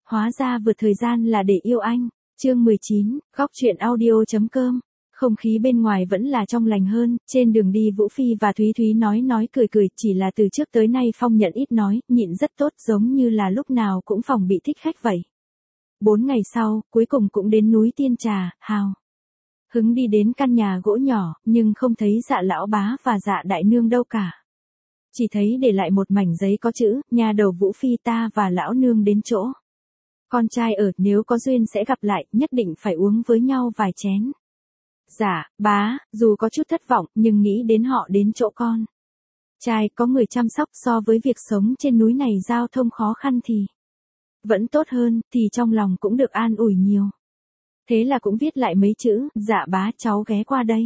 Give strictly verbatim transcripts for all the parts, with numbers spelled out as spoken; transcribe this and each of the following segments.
hóa ra vượt thời gian là để yêu anh. Chương mười chín, góc truyện audio.com. Không khí bên ngoài vẫn là trong lành hơn, trên đường đi Vũ Phi và Thúy Thúy nói nói cười cười, chỉ là từ trước tới nay Phong Nhẫn ít nói, nhịn rất tốt, giống như là lúc nào cũng phòng bị thích khách vậy. Bốn ngày sau, cuối cùng cũng đến núi Tiên Trà, hào hứng đi đến căn nhà gỗ nhỏ, nhưng không thấy Dạ lão bá và Dạ đại nương đâu cả. Chỉ thấy để lại một mảnh giấy có chữ, nhà đầu Vũ Phi ta và lão nương đến chỗ. Con trai ở, nếu có duyên sẽ gặp lại, nhất định phải uống với nhau vài chén. Dạ, bá, dù có chút thất vọng, nhưng nghĩ đến họ đến chỗ con trai có người chăm sóc, so với việc sống trên núi này giao thông khó khăn thì vẫn tốt hơn, thì trong lòng cũng được an ủi nhiều. Thế là cũng viết lại mấy chữ, dạ bá cháu ghé qua đây.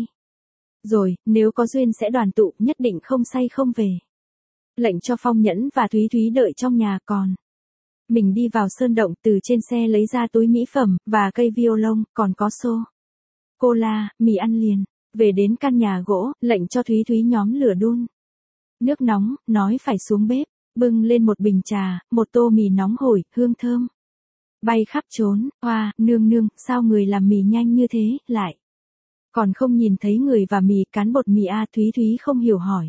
Rồi, nếu có duyên sẽ đoàn tụ, nhất định không say không về. Lệnh cho Phong Nhẫn và Thúy Thúy đợi trong nhà, còn mình đi vào sơn động, từ trên xe lấy ra túi mỹ phẩm, và cây violon, còn có xô cola, mì ăn liền. Về đến căn nhà gỗ, lệnh cho Thúy Thúy nhóm lửa đun nước nóng, nói phải xuống bếp, bưng lên một bình trà, một tô mì nóng hổi, hương thơm bay khắp trốn. Hoa, nương nương, sao người làm mì nhanh như thế, lại còn không nhìn thấy người và mì, cán bột mì a? Thúy Thúy không hiểu hỏi.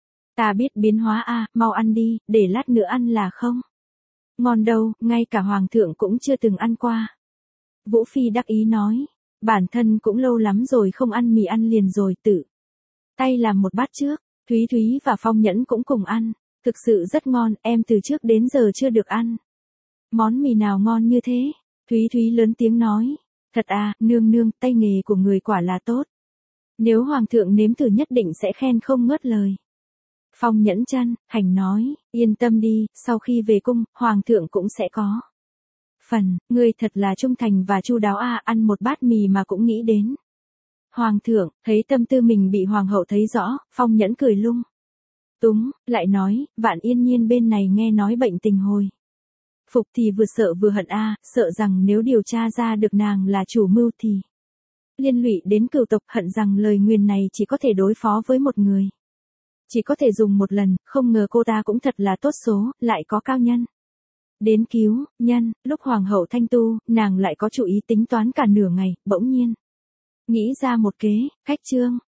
Ta biết biến hóa a, mau ăn đi, để lát nữa ăn là không ngon đâu, ngay cả hoàng thượng cũng chưa từng ăn qua. Vũ Phi đắc ý nói, bản thân cũng lâu lắm rồi không ăn mì ăn liền rồi, tự tay làm một bát trước. Thúy Thúy và Phong Nhẫn cũng cùng ăn, thực sự rất ngon, em từ trước đến giờ chưa được ăn món mì nào ngon như thế. Thúy Thúy lớn tiếng nói, thật à, nương nương, tay nghề của người quả là tốt. Nếu hoàng thượng nếm thử nhất định sẽ khen không ngớt lời. Phong Nhẫn chăn hành nói, yên tâm đi, sau khi về cung, hoàng thượng cũng sẽ có phần. Ngươi thật là trung thành và chu đáo à, ăn một bát mì mà cũng nghĩ đến hoàng thượng. Thấy tâm tư mình bị hoàng hậu thấy rõ, Phong Nhẫn cười lung túng, lại nói, Vạn Yên Nhiên bên này nghe nói bệnh tình hồi phục thì vừa sợ vừa hận a, sợ rằng nếu điều tra ra được nàng là chủ mưu thì liên lụy đến cửu tộc, hận rằng lời nguyền này chỉ có thể đối phó với một người, chỉ có thể dùng một lần, không ngờ cô ta cũng thật là tốt số, lại có cao nhân đến cứu nhân. Lúc hoàng hậu thanh tu, nàng lại có chủ ý tính toán cả nửa ngày, bỗng nhiên nghĩ ra một kế, cách trương